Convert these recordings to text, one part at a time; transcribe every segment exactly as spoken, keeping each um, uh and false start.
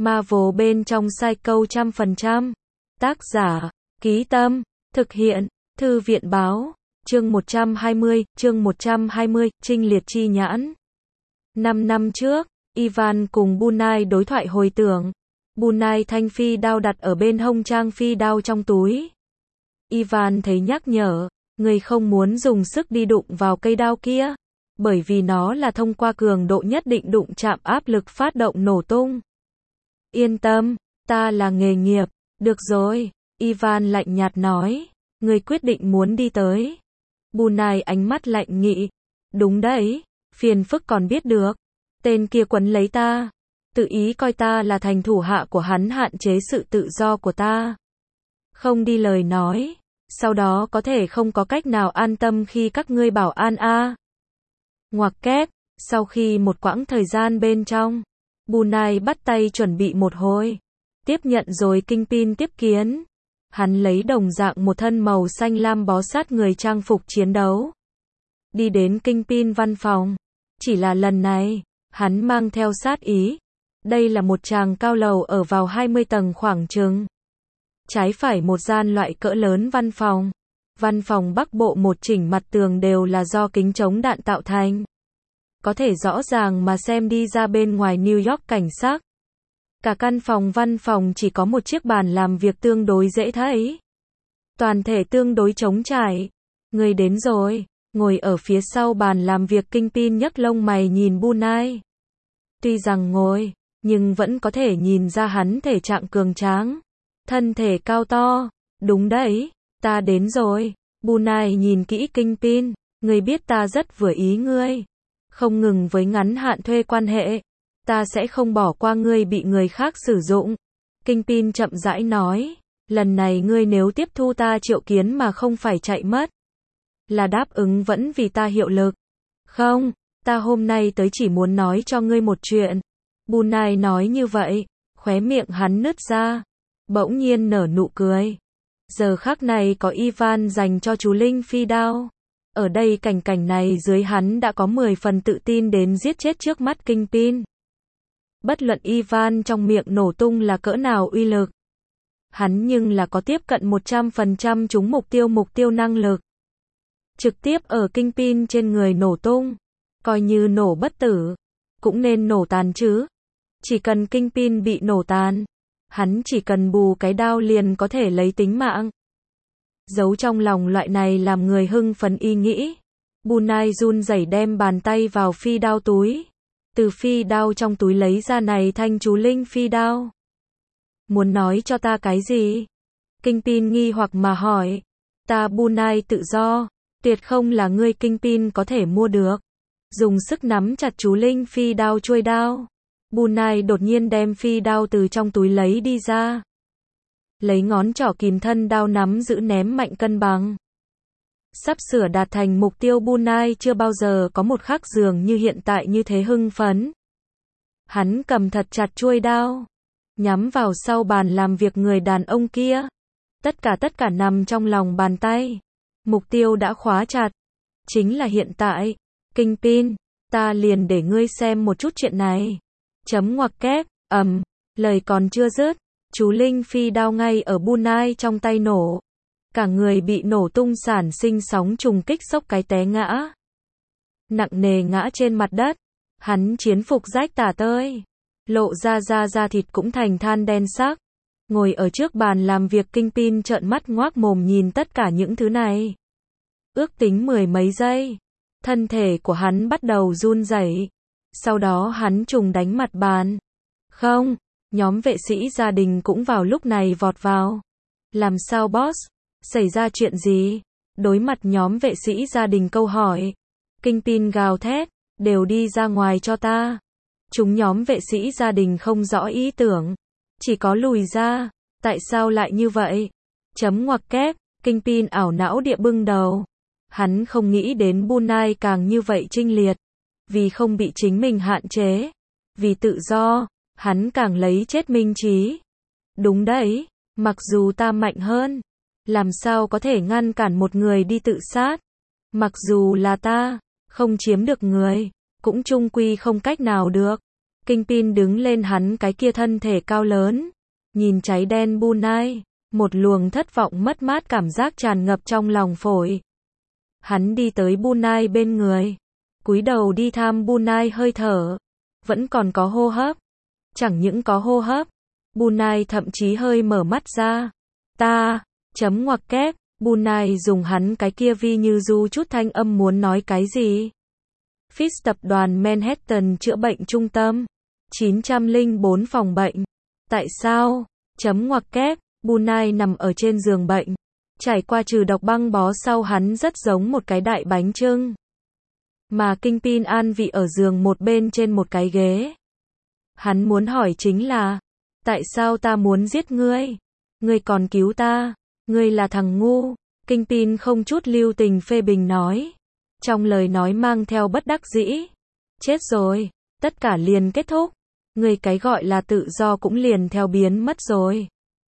Marvel bên trong Psycho trăm phần trăm. Tác giả, Ký Tâm, thực hiện, Thư viện Báo, chương một trăm hai mươi, chương một trăm hai mươi, Trinh Liệt Chi Nhãn. Năm năm trước, Ivan cùng Bunai đối thoại hồi tưởng. Bunai thanh phi đao đặt ở bên hông trang phi đao trong túi. Ivan thấy nhắc nhở, người không muốn dùng sức đi đụng vào cây đao kia, bởi vì nó là thông qua cường độ nhất định đụng chạm áp lực phát động nổ tung. Yên tâm, ta là nghề nghiệp. Được rồi, Ivan lạnh nhạt nói, người quyết định muốn đi tới. Bunai ánh mắt lạnh nghị, đúng đấy, phiền phức còn biết được, tên kia quấn lấy ta, tự ý coi ta là thành thủ hạ của hắn, hạn chế sự tự do của ta. Không đi lời nói, sau đó có thể không có cách nào an tâm khi các ngươi bảo an a. Ngoặc kép, sau khi một quãng thời gian bên trong, Bunai bắt tay chuẩn bị một hồi, tiếp nhận rồi Kingpin tiếp kiến. Hắn lấy đồng dạng một thân màu xanh lam bó sát người trang phục chiến đấu, đi đến Kingpin văn phòng. Chỉ là lần này, hắn mang theo sát ý. Đây là một tràng cao lầu ở vào hai mươi tầng khoảng chừng. Trái phải một gian loại cỡ lớn văn phòng. Văn phòng bắc bộ một chỉnh mặt tường đều là do kính chống đạn tạo thành. Có thể rõ ràng mà xem đi ra bên ngoài New York cảnh sắc. Cả căn phòng văn phòng chỉ có một chiếc bàn làm việc tương đối dễ thấy. Toàn thể tương đối trống trải. Người đến rồi. Ngồi ở phía sau bàn làm việc, Kingpin nhấc lông mày nhìn Bunai. Tuy rằng ngồi, nhưng vẫn có thể nhìn ra hắn thể trạng cường tráng, thân thể cao to. Đúng đấy, ta đến rồi. Bunai nhìn kỹ Kingpin, ngươi biết ta rất vừa ý ngươi. Không ngừng với ngắn hạn thuê quan hệ, ta sẽ không bỏ qua ngươi bị người khác sử dụng. Kingpin chậm rãi nói, lần này ngươi nếu tiếp thu ta triệu kiến mà không phải chạy mất, là đáp ứng vẫn vì ta hiệu lực. Không, ta hôm nay tới chỉ muốn nói cho ngươi một chuyện. Bunai nói như vậy, khóe miệng hắn nứt ra, bỗng nhiên nở nụ cười. Giờ khắc này có Ivan dành cho chú Linh phi đao. Ở đây cảnh cảnh này dưới hắn đã có mười phần tự tin đến giết chết trước mắt Kingpin. Bất luận Ivan trong miệng nổ tung là cỡ nào uy lực, hắn nhưng là có tiếp cận một trăm phần trăm trúng mục tiêu mục tiêu năng lực. Trực tiếp ở Kingpin trên người nổ tung, coi như nổ bất tử, cũng nên nổ tàn chứ. Chỉ cần Kingpin bị nổ tàn, hắn chỉ cần bù cái đao liền có thể lấy tính mạng. Giấu trong lòng loại này làm người hưng phấn ý nghĩ, Bunai run rẩy đem bàn tay vào phi đao túi. Từ phi đao trong túi lấy ra này thanh chú linh phi đao. Muốn nói cho ta cái gì? Kingpin nghi hoặc mà hỏi. Ta Bunai tự do, tuyệt không là ngươi Kingpin có thể mua được. Dùng sức nắm chặt chú linh phi đao chuôi đao. Bunai đột nhiên đem phi đao từ trong túi lấy đi ra. Lấy ngón trỏ kìm thân đao nắm giữ ném mạnh cân bằng. Sắp sửa đạt thành mục tiêu, Bunai chưa bao giờ có một khắc dường như hiện tại như thế hưng phấn. Hắn cầm thật chặt chuôi đao, nhắm vào sau bàn làm việc người đàn ông kia. Tất cả tất cả nằm trong lòng bàn tay. Mục tiêu đã khóa chặt. Chính là hiện tại. Kingpin, ta liền để ngươi xem một chút chuyện này. Chấm ngoặc kép, ầm, um, lời còn chưa dứt, chú Linh phi đao ngay ở Bunai trong tay nổ. Cả người bị nổ tung, sản sinh sóng trùng kích, sốc cái té ngã. Nặng nề ngã trên mặt đất. Hắn chiến phục rách tả tơi, lộ ra da da thịt cũng thành than đen sắc. Ngồi ở trước bàn làm việc, Kingpin trợn mắt ngoác mồm nhìn tất cả những thứ này. Ước tính mười mấy giây, thân thể của hắn bắt đầu run rẩy. Sau đó hắn trùng đánh mặt bàn. Không, nhóm vệ sĩ gia đình cũng vào lúc này vọt vào. Làm sao boss? Xảy ra chuyện gì? Đối mặt nhóm vệ sĩ gia đình câu hỏi, Kingpin gào thét, đều đi ra ngoài cho ta. Chúng nhóm vệ sĩ gia đình không rõ ý tưởng, chỉ có lùi ra. Tại sao lại như vậy? Chấm ngoặc kép, Kingpin ảo não địa bưng đầu. Hắn không nghĩ đến Bunai càng như vậy trinh liệt. Vì không bị chính mình hạn chế, vì tự do, hắn càng lấy chết minh chí. Đúng đấy, mặc dù ta mạnh hơn, làm sao có thể ngăn cản một người đi tự sát? Mặc dù là ta, không chiếm được người, cũng chung quy không cách nào được. Kingpin đứng lên hắn cái kia thân thể cao lớn, nhìn cháy đen Bunai, một luồng thất vọng mất mát cảm giác tràn ngập trong lòng phổi. Hắn đi tới Bunai bên người, cúi đầu đi thăm Bunai hơi thở, vẫn còn có hô hấp. Chẳng những có hô hấp, Bunai thậm chí hơi mở mắt ra. Ta, chấm ngoặc kép, Bunai dùng hắn cái kia vi như du chút thanh âm muốn nói cái gì. Fitch tập đoàn Manhattan chữa bệnh trung tâm, chín trăm lẻ bốn phòng bệnh. Tại sao? Chấm ngoặc kép, Bunai nằm ở trên giường bệnh. Trải qua trừ độc băng bó sau hắn rất giống một cái đại bánh chưng. Mà Kingpin an vị ở giường một bên trên một cái ghế. Hắn muốn hỏi chính là, tại sao ta muốn giết ngươi? Ngươi còn cứu ta? Ngươi là thằng ngu. Kingpin không chút lưu tình phê bình nói. Trong lời nói mang theo bất đắc dĩ. Chết rồi, tất cả liền kết thúc. Ngươi cái gọi là tự do cũng liền theo biến mất rồi.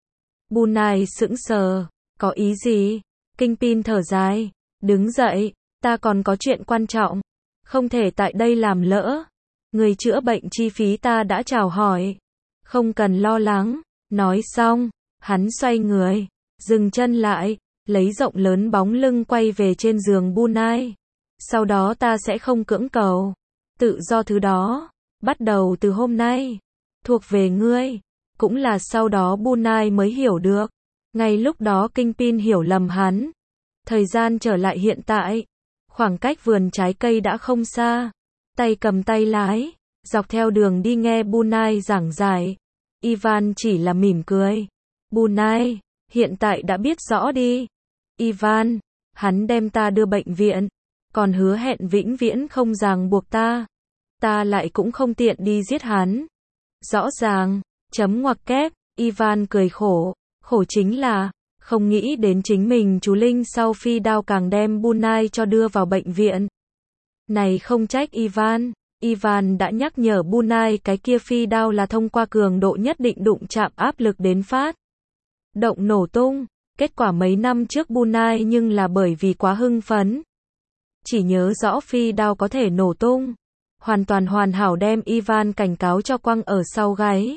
Bunai sững sờ, có ý gì? Kingpin thở dài, đứng dậy, ta còn có chuyện quan trọng, không thể tại đây làm lỡ. Người chữa bệnh chi phí ta đã chào hỏi, không cần lo lắng. Nói xong, hắn xoay người, dừng chân lại, lấy rộng lớn bóng lưng quay về trên giường Bunai. Sau đó ta sẽ không cưỡng cầu. Tự do thứ đó, bắt đầu từ hôm nay, thuộc về ngươi. Cũng là sau đó Bunai mới hiểu được. Ngay lúc đó Kingpin hiểu lầm hắn. Thời gian trở lại hiện tại. Khoảng cách vườn trái cây đã không xa. Tay cầm tay lái, dọc theo đường đi nghe Bunai giảng giải. Ivan chỉ là mỉm cười. Bunai, hiện tại đã biết rõ đi. Ivan, hắn đem ta đưa bệnh viện, còn hứa hẹn vĩnh viễn không ràng buộc ta. Ta lại cũng không tiện đi giết hắn. Rõ ràng, chấm ngoặc kép, Ivan cười khổ. Khổ chính là, không nghĩ đến chính mình chú Linh sau phi đao càng đem Bunai cho đưa vào bệnh viện. Này không trách Ivan. Ivan đã nhắc nhở Bunai cái kia phi đao là thông qua cường độ nhất định đụng chạm áp lực đến phát động nổ tung. Kết quả mấy năm trước Bunai nhưng là bởi vì quá hưng phấn, chỉ nhớ rõ phi đao có thể nổ tung, hoàn toàn hoàn hảo đem Ivan cảnh cáo cho quăng ở sau gáy.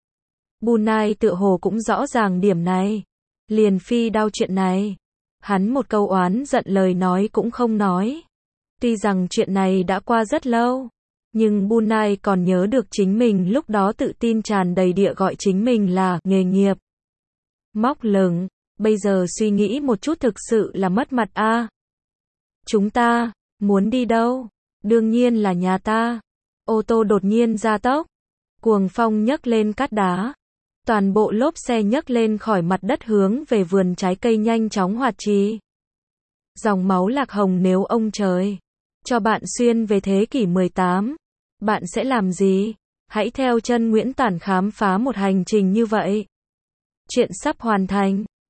Bunai tựa hồ cũng rõ ràng điểm này. Liền phi đao chuyện này, hắn một câu oán giận lời nói cũng không nói. Tuy rằng chuyện này đã qua rất lâu, nhưng Bunai còn nhớ được chính mình lúc đó tự tin tràn đầy địa gọi chính mình là nghề nghiệp móc lửng. Bây giờ suy nghĩ một chút thực sự là mất mặt a. À. Chúng ta muốn đi đâu? Đương nhiên là nhà ta. Ô tô đột nhiên gia tốc, cuồng phong nhấc lên cát đá, toàn bộ lốp xe nhấc lên khỏi mặt đất hướng về vườn trái cây nhanh chóng hoạt trì. Dòng máu lạc hồng, nếu ông trời cho bạn xuyên về thế kỷ mười tám, bạn sẽ làm gì? Hãy theo chân Nguyễn Tản khám phá một hành trình như vậy. Chuyện sắp hoàn thành.